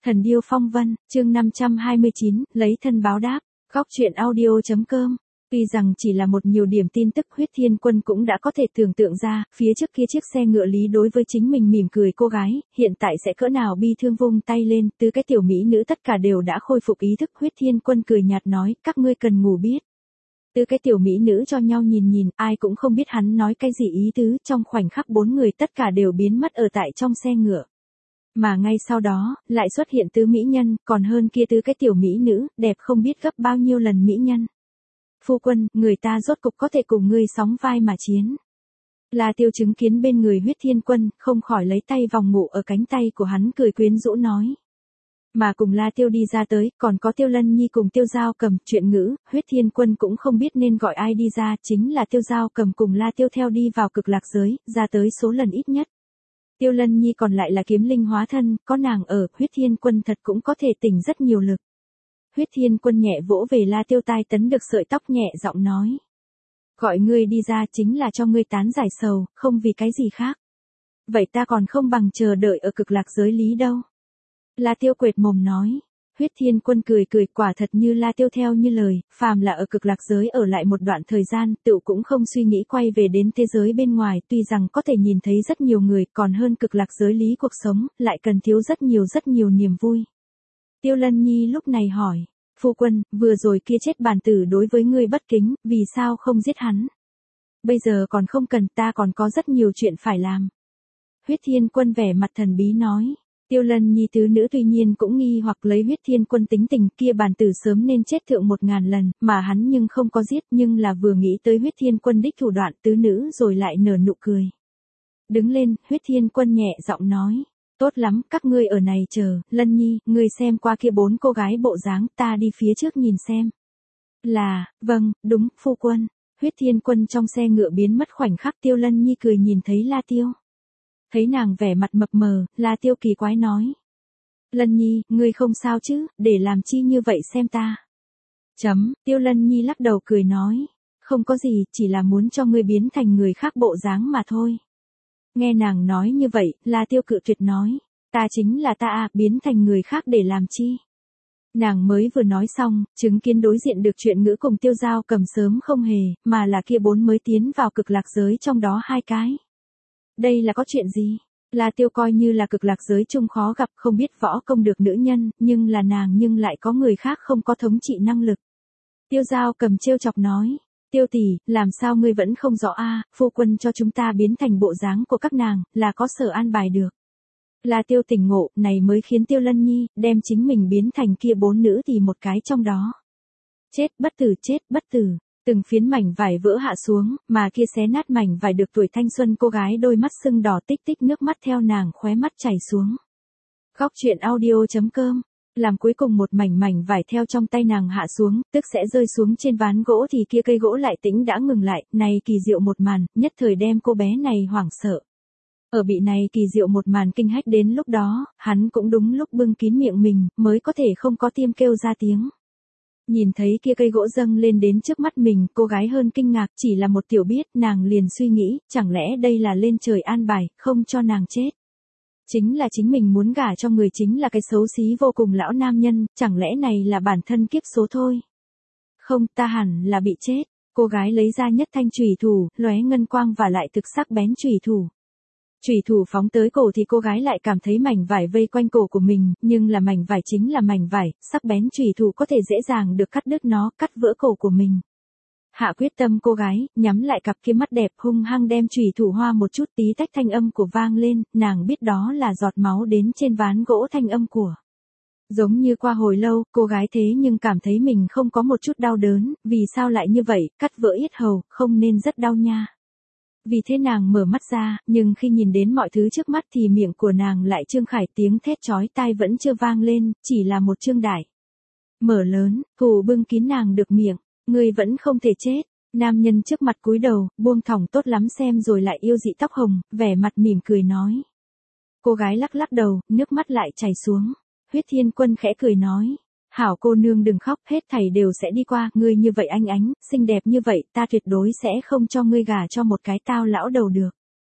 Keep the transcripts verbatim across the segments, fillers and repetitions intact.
Thần điêu phong vân, chương năm trăm hai mươi chín, lấy thân báo đáp, góc truyện audio.com. Tuy rằng chỉ là một nhiều điểm tin tức, Huyết Thiên Quân cũng đã có thể tưởng tượng ra, phía trước kia chiếc xe ngựa lý đối với chính mình mỉm cười cô gái, hiện tại sẽ cỡ nào bi thương, vung tay lên, từ cái tiểu mỹ nữ tất cả đều đã khôi phục ý thức. Huyết Thiên Quân cười nhạt nói, các ngươi cần ngủ biết. Từ cái tiểu mỹ nữ cho nhau nhìn nhìn, ai cũng không biết hắn nói cái gì ý tứ, trong khoảnh khắc bốn người tất cả đều biến mất ở tại trong xe ngựa. Mà ngay sau đó, lại xuất hiện tứ mỹ nhân, còn hơn kia tứ cái tiểu mỹ nữ, đẹp không biết gấp bao nhiêu lần mỹ nhân. Phu quân, người ta rốt cục có thể cùng ngươi sóng vai mà chiến. La Tiêu chứng kiến bên người Huyết Thiên Quân, không khỏi lấy tay vòng ngủ ở cánh tay của hắn, cười quyến rũ nói. Mà cùng La Tiêu đi ra tới, còn có Tiêu Lân Nhi cùng Tiêu Giao Cầm. Chuyện ngữ, Huyết Thiên Quân cũng không biết nên gọi ai đi ra, chính là Tiêu Giao Cầm cùng La Tiêu theo đi vào cực lạc giới, ra tới số lần ít nhất. Tiêu Lân Nhi còn lại là kiếm linh hóa thân, có nàng ở, Huyết Thiên Quân thật cũng có thể tỉnh rất nhiều lực. Huyết Thiên Quân nhẹ vỗ về La Tiêu tai tấn được sợi tóc, nhẹ giọng nói. Gọi ngươi đi ra chính là cho ngươi tán giải sầu, không vì cái gì khác. Vậy ta còn không bằng chờ đợi ở cực lạc giới lý đâu. La Tiêu quệt mồm nói. Huyết Thiên Quân cười cười, quả thật như La Tiêu theo như lời, phàm là ở cực lạc giới ở lại một đoạn thời gian, tựu cũng không suy nghĩ quay về đến thế giới bên ngoài, tuy rằng có thể nhìn thấy rất nhiều người, còn hơn cực lạc giới lý cuộc sống, lại cần thiếu rất nhiều rất nhiều niềm vui. Tiêu Lân Nhi lúc này hỏi, phu quân, vừa rồi kia chết bản tử đối với ngươi bất kính, vì sao không giết hắn? Bây giờ còn không cần, ta còn có rất nhiều chuyện phải làm. Huyết Thiên Quân vẻ mặt thần bí nói. Tiêu Lân Nhi tứ nữ tuy nhiên cũng nghi hoặc lấy Huyết Thiên Quân tính tình, kia bản tử sớm nên chết thượng một ngàn lần, mà hắn nhưng không có giết, nhưng là vừa nghĩ tới Huyết Thiên Quân đích thủ đoạn, tứ nữ rồi lại nở nụ cười. Đứng lên, Huyết Thiên Quân nhẹ giọng nói, tốt lắm, các ngươi ở này chờ, Lân Nhi, ngươi xem qua kia bốn cô gái bộ dáng, ta đi phía trước nhìn xem. Là, vâng, đúng, phu quân. Huyết Thiên Quân trong xe ngựa biến mất khoảnh khắc, Tiêu Lân Nhi cười nhìn thấy La Tiêu. Thấy nàng vẻ mặt mập mờ, La Tiêu kỳ quái nói. Lân Nhi, ngươi không sao chứ, để làm chi như vậy xem ta. Chấm, Tiêu Lân Nhi lắc đầu cười nói. Không có gì, chỉ là muốn cho ngươi biến thành người khác bộ dáng mà thôi. Nghe nàng nói như vậy, La Tiêu cự tuyệt nói. Ta chính là ta à, biến thành người khác để làm chi. Nàng mới vừa nói xong, chứng kiến đối diện được chuyện ngữ cùng Tiêu Giao Cầm sớm không hề, mà là kia bốn mới tiến vào cực lạc giới trong đó hai cái. Đây là có chuyện gì? La Tiêu coi như là cực lạc giới chung khó gặp, không biết võ công được nữ nhân, nhưng là nàng nhưng lại có người khác không có thống trị năng lực. Tiêu Giao Cầm trêu chọc nói. Tiêu tỷ, làm sao ngươi vẫn không rõ a? Phu quân cho chúng ta biến thành bộ dáng của các nàng, là có sở an bài được. La Tiêu tỉnh ngộ, này mới khiến Tiêu Lân Nhi, đem chính mình biến thành kia bốn nữ thì một cái trong đó. Chết bất tử, chết bất tử. Từng phiến mảnh vải vỡ hạ xuống, mà kia xé nát mảnh vải được tuổi thanh xuân cô gái đôi mắt sưng đỏ, tích tích nước mắt theo nàng khóe mắt chảy xuống. Góc truyện audio.com. Làm cuối cùng một mảnh mảnh vải theo trong tay nàng hạ xuống, tức sẽ rơi xuống trên ván gỗ thì kia cây gỗ lại tĩnh đã ngừng lại, này kỳ diệu một màn, nhất thời đem cô bé này hoảng sợ. Ở bị này kỳ diệu một màn kinh hách đến lúc đó, hắn cũng đúng lúc bưng kín miệng mình, mới có thể không có tim kêu ra tiếng. Nhìn thấy kia cây gỗ dâng lên đến trước mắt mình, cô gái hơn kinh ngạc, chỉ là một tiểu biết, nàng liền suy nghĩ, chẳng lẽ đây là lên trời an bài, không cho nàng chết. Chính là chính mình muốn gả cho người chính là cái xấu xí vô cùng lão nam nhân, chẳng lẽ này là bản thân kiếp số thôi. Không, ta hẳn là bị chết. Cô gái lấy ra nhất thanh chùy thủ, lóe ngân quang và lại thực sắc bén chùy thủ. Chùy thủ phóng tới cổ thì cô gái lại cảm thấy mảnh vải vây quanh cổ của mình, nhưng là mảnh vải chính là mảnh vải, sắc bén chùy thủ có thể dễ dàng được cắt đứt nó, cắt vỡ cổ của mình. Hạ quyết tâm cô gái, nhắm lại cặp kia mắt đẹp hung hăng đem chùy thủ hoa một chút, tí tách thanh âm của vang lên, nàng biết đó là giọt máu đến trên ván gỗ thanh âm của. Giống như qua hồi lâu, cô gái thế nhưng cảm thấy mình không có một chút đau đớn, vì sao lại như vậy, cắt vỡ yết hầu, không nên rất đau nha. Vì thế nàng mở mắt ra, nhưng khi nhìn đến mọi thứ trước mắt thì miệng của nàng lại trương khải, tiếng thét chói tai vẫn chưa vang lên, chỉ là một trương đại. Mở lớn, hù bưng kín nàng được miệng, ngươi vẫn không thể chết. Nam nhân trước mặt cúi đầu, buông thõng tốt lắm xem rồi lại yêu dị tóc hồng, vẻ mặt mỉm cười nói. Cô gái lắc lắc đầu, nước mắt lại chảy xuống. Huyết Thiên Quân khẽ cười nói. Hảo cô nương đừng khóc, hết thảy đều sẽ đi qua, ngươi như vậy anh ánh, xinh đẹp như vậy, ta tuyệt đối sẽ không cho ngươi gả cho một cái tao lão đầu được.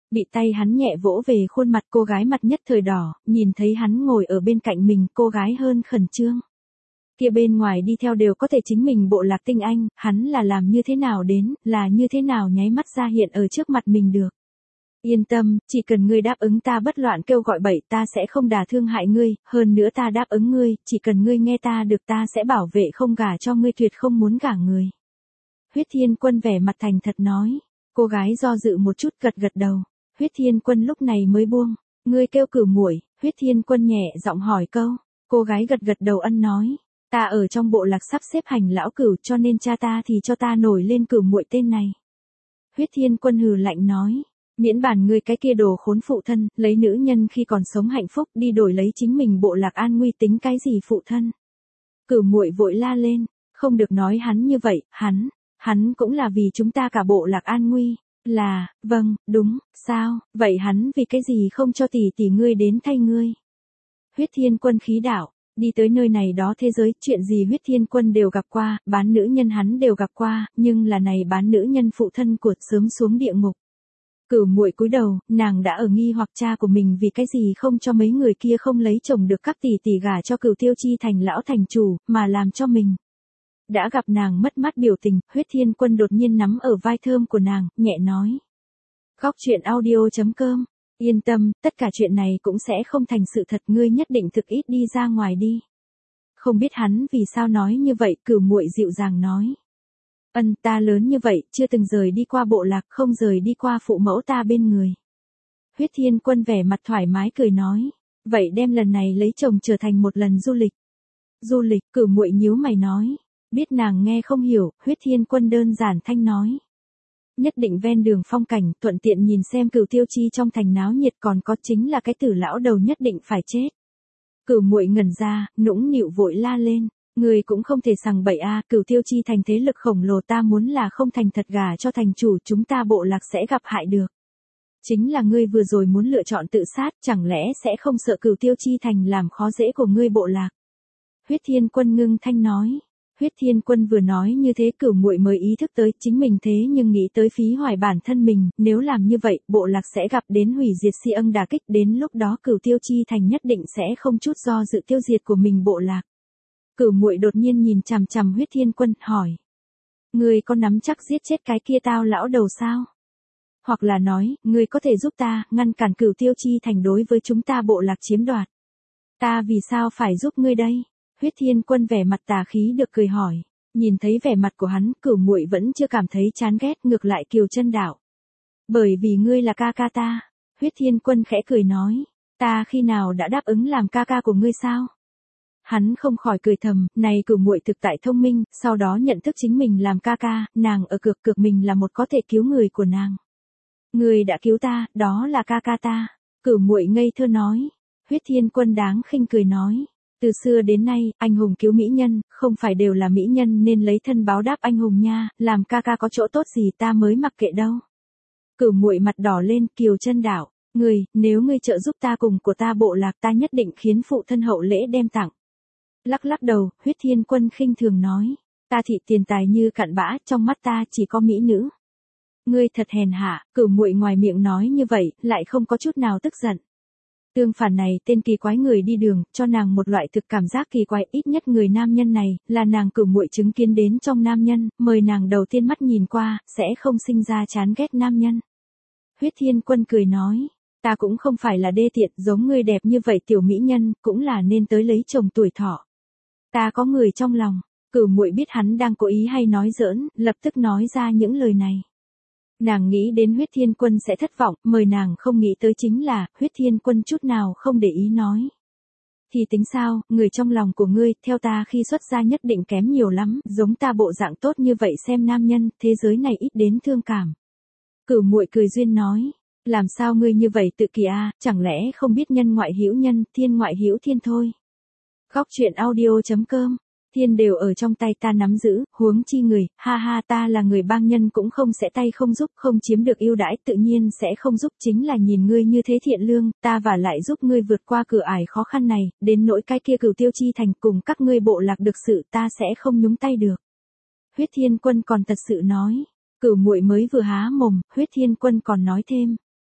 Bị tay hắn nhẹ vỗ về khuôn mặt, cô gái mặt nhất thời đỏ, nhìn thấy hắn ngồi ở bên cạnh mình, cô gái hơn khẩn trương. Kia bên ngoài đi theo đều có thể chính mình bộ lạc tinh anh, hắn là làm như thế nào đến, là như thế nào nháy mắt ra hiện ở trước mặt mình được. Yên tâm, chỉ cần ngươi đáp ứng ta bất loạn kêu gọi bậy, ta sẽ không đả thương hại ngươi, hơn nữa ta đáp ứng ngươi, chỉ cần ngươi nghe ta được ta sẽ bảo vệ không gả cho ngươi, tuyệt không muốn gả người. Huyết Thiên Quân vẻ mặt thành thật nói. Cô gái do dự một chút gật gật đầu. Huyết Thiên Quân lúc này mới buông. Ngươi kêu Cửu Muội? Huyết Thiên Quân nhẹ giọng hỏi câu. Cô gái gật gật đầu ân nói. Ta ở trong bộ lạc sắp xếp hành lão cửu, cho nên cha ta thì cho ta nổi lên Cửu Muội tên này. Huyết Thiên Quân hừ lạnh nói. Miễn bản ngươi cái kia đồ khốn phụ thân, lấy nữ nhân khi còn sống hạnh phúc đi đổi lấy chính mình bộ lạc an nguy, tính cái gì phụ thân. Cửu Muội vội la lên. Không được nói hắn như vậy, hắn, hắn cũng là vì chúng ta cả bộ lạc an nguy. Là, vâng, đúng, sao, vậy hắn vì cái gì không cho tỷ tỷ ngươi đến thay ngươi. Huyết Thiên Quân khí đạo, đi tới nơi này đó thế giới, chuyện gì Huyết Thiên Quân đều gặp qua, bán nữ nhân hắn đều gặp qua, nhưng là này bán nữ nhân phụ thân của sớm xuống địa ngục. Cửu Muội cúi đầu, nàng đã ở nghi hoặc cha của mình vì cái gì không cho mấy người kia không lấy chồng được các tỷ tỷ gả cho Cửu Tiêu Chi thành lão thành chủ, mà làm cho mình. Đã gặp nàng mất mát biểu tình, Huyết Thiên Quân đột nhiên nắm ở vai thơm của nàng, nhẹ nói. Góc truyện audio chấm com. Yên tâm, tất cả chuyện này cũng sẽ không thành sự thật, ngươi nhất định thực ít đi ra ngoài đi. Không biết hắn vì sao nói như vậy, Cửu Muội dịu dàng nói. Ân, ta lớn như vậy, chưa từng rời đi qua bộ lạc, không rời đi qua phụ mẫu ta bên người. Huyết Thiên Quân vẻ mặt thoải mái cười nói. Vậy đem lần này lấy chồng trở thành một lần du lịch. Du lịch, Cửu Muội nhíu mày nói. Biết nàng nghe không hiểu, Huyết Thiên Quân đơn giản thanh nói. Nhất định ven đường phong cảnh, thuận tiện nhìn xem Cửu Tiêu Chi trong thành náo nhiệt, còn có chính là cái tử lão đầu nhất định phải chết. Cửu Muội ngẩn ra, nũng nịu vội la lên. Người cũng không thể sằng bậy a, Cửu Tiêu Chi thành thế lực khổng lồ, ta muốn là không thành thật gả cho thành chủ, chúng ta bộ lạc sẽ gặp hại được. Chính là ngươi vừa rồi muốn lựa chọn tự sát, chẳng lẽ sẽ không sợ Cửu Tiêu Chi thành làm khó dễ của ngươi bộ lạc. Huyết Thiên Quân ngưng thanh nói. Huyết Thiên Quân vừa nói như thế, Cửu Muội mới ý thức tới chính mình thế nhưng nghĩ tới phí hoài bản thân mình, nếu làm như vậy, bộ lạc sẽ gặp đến hủy diệt si ân đả kích, đến lúc đó Cửu Tiêu Chi thành nhất định sẽ không chút do dự tiêu diệt của mình bộ lạc. Cửu Muội đột nhiên nhìn chằm chằm Huyết Thiên Quân, hỏi. Ngươi có nắm chắc giết chết cái kia tao lão đầu sao? Hoặc là nói, ngươi có thể giúp ta, ngăn cản Cửu Tiêu Chi thành đối với chúng ta bộ lạc chiếm đoạt. Ta vì sao phải giúp ngươi đây? Huyết Thiên Quân vẻ mặt tà khí được cười hỏi. Nhìn thấy vẻ mặt của hắn, Cửu Muội vẫn chưa cảm thấy chán ghét, ngược lại kiều chân đạo. Bởi vì ngươi là ca ca ta. Huyết Thiên Quân khẽ cười nói. Ta khi nào đã đáp ứng làm ca ca của ngươi sao? Hắn không khỏi cười thầm, này Cửu Muội thực tại thông minh, sau đó nhận thức chính mình làm ca ca, nàng ở cược cược mình là một có thể cứu người của nàng. Ngươi đã cứu ta, đó là ca ca ta. Cửu Muội ngây thơ nói. Huyết Thiên Quân đáng khinh cười nói. Từ xưa đến nay, anh hùng cứu mỹ nhân, không phải đều là mỹ nhân nên lấy thân báo đáp anh hùng nha, làm ca ca có chỗ tốt gì ta mới mặc kệ đâu. Cửu Muội mặt đỏ lên, kiều chân đạo. Ngươi, nếu ngươi trợ giúp ta cùng của ta bộ lạc, ta nhất định khiến phụ thân hậu lễ đem tặng. Lắc lắc đầu, Huyết Thiên Quân khinh thường nói. Ta thị tiền tài như cặn bã, trong mắt ta chỉ có mỹ nữ. Ngươi thật hèn hạ, Cửu Muội ngoài miệng nói như vậy, lại không có chút nào tức giận. Tương phản này, tên kỳ quái người đi đường, cho nàng một loại thực cảm giác kỳ quái, ít nhất người nam nhân này, là nàng Cửu Muội chứng kiến đến trong nam nhân, mời nàng đầu tiên mắt nhìn qua, sẽ không sinh ra chán ghét nam nhân. Huyết Thiên Quân cười nói, ta cũng không phải là đê tiện, giống ngươi đẹp như vậy tiểu mỹ nhân, cũng là nên tới lấy chồng tuổi thọ. Ta có người trong lòng. Cửu Muội biết hắn đang cố ý hay nói giỡn, lập tức nói ra những lời này. Nàng nghĩ đến Huyết Thiên Quân sẽ thất vọng, mời nàng không nghĩ tới chính là, Huyết Thiên Quân chút nào không để ý nói. Thì tính sao, người trong lòng của ngươi, theo ta khi xuất gia nhất định kém nhiều lắm, giống ta bộ dạng tốt như vậy xem nam nhân, thế giới này ít đến thương cảm. Cửu Muội cười duyên nói, làm sao ngươi như vậy tự kỳ a, chẳng lẽ không biết nhân ngoại hữu nhân, thiên ngoại hữu thiên thôi. Góc truyện audio chấm com. Thiên đều ở trong tay ta nắm giữ, huống chi người, ha ha ta là người bang nhân cũng không sẽ tay không giúp, không chiếm được ưu đãi tự nhiên sẽ không giúp, chính là nhìn ngươi như thế thiện lương, ta và lại giúp ngươi vượt qua cửa ải khó khăn này, đến nỗi cái kia Cửu Tiêu Chi thành cùng các ngươi bộ lạc được sự ta sẽ không nhúng tay được. Huyết Thiên Quân còn thật sự nói, Cửu Muội mới vừa há mồm, Huyết Thiên Quân còn nói thêm.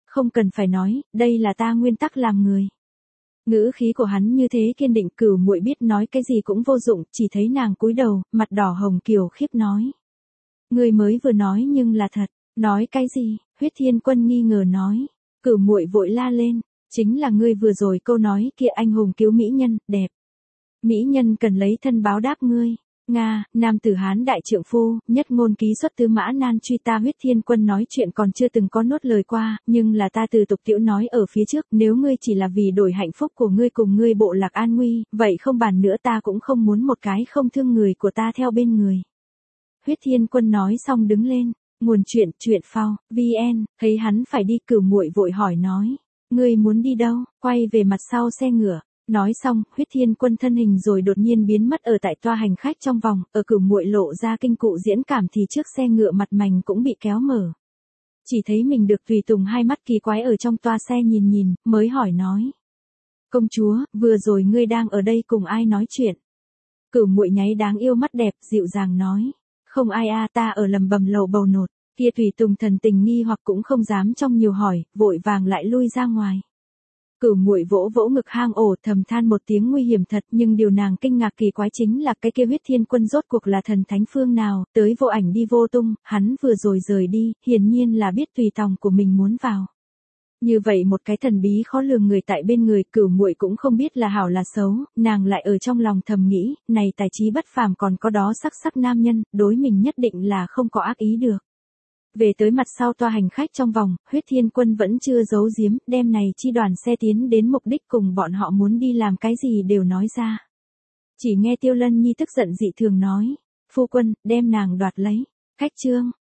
Không cần phải nói, đây là ta nguyên tắc làm người. Ngữ khí của hắn như thế kiên định, Cửu Muội biết nói cái gì cũng vô dụng, chỉ thấy nàng cúi đầu, mặt đỏ hồng kiều khiếp nói. Ngươi mới vừa nói nhưng là thật, nói cái gì? Huyết Thiên Quân nghi ngờ nói. Cửu Muội vội la lên, chính là ngươi vừa rồi câu nói kia, anh hùng cứu mỹ nhân, đẹp. Mỹ nhân cần lấy thân báo đáp ngươi. Nga, nam tử Hán đại trượng phu, nhất ngôn ký xuất tứ mã nan truy, ta Huyết Thiên Quân nói chuyện còn chưa từng có nốt lời qua, nhưng là ta từ tục tiễu nói ở phía trước, nếu ngươi chỉ là vì đổi hạnh phúc của ngươi cùng ngươi bộ lạc an nguy, vậy không bàn nữa, ta cũng không muốn một cái không thương người của ta theo bên người. Huyết Thiên Quân nói xong đứng lên, nguồn chuyện, chuyện phao, vn, thấy hắn phải đi, Cửu Muội vội hỏi nói, ngươi muốn đi đâu? Quay về mặt sau xe ngựa. Nói xong, Huyết Thiên Quân thân hình rồi đột nhiên biến mất ở tại toa hành khách trong vòng, ở Cửu Muội lộ ra kinh cụ diễn cảm thì trước xe ngựa mặt mành cũng bị kéo mở. Chỉ thấy mình được tùy tùng hai mắt kỳ quái ở trong toa xe nhìn nhìn, mới hỏi nói. Công chúa, vừa rồi ngươi đang ở đây cùng ai nói chuyện? Cửu Muội nháy đáng yêu mắt đẹp, dịu dàng nói. Không ai a, ta ở lầm bầm lầu bầu nột. Kia tùy tùng thần tình nghi hoặc cũng không dám trong nhiều hỏi, vội vàng lại lui ra ngoài. Cửu Muội vỗ vỗ ngực hang ổ, thầm than một tiếng, nguy hiểm thật, nhưng điều nàng kinh ngạc kỳ quái chính là cái kia Huyết Thiên Quân rốt cuộc là thần thánh phương nào, tới vô ảnh đi vô tung, hắn vừa rồi rời đi, hiển nhiên là biết tùy tòng của mình muốn vào. Như vậy một cái thần bí khó lường người tại bên người, Cửu Muội cũng không biết là hảo là xấu, nàng lại ở trong lòng thầm nghĩ, này tài trí bất phàm còn có đó sắc sắc nam nhân, đối mình nhất định là không có ác ý được. Về tới mặt sau toa hành khách trong vòng, Huyết Thiên Quân vẫn chưa giấu giếm, đem này chi đoàn xe tiến đến mục đích cùng bọn họ muốn đi làm cái gì đều nói ra. Chỉ nghe Tiêu Lân Nhi tức giận dị thường nói, phu quân, đem nàng đoạt lấy. Khách trương,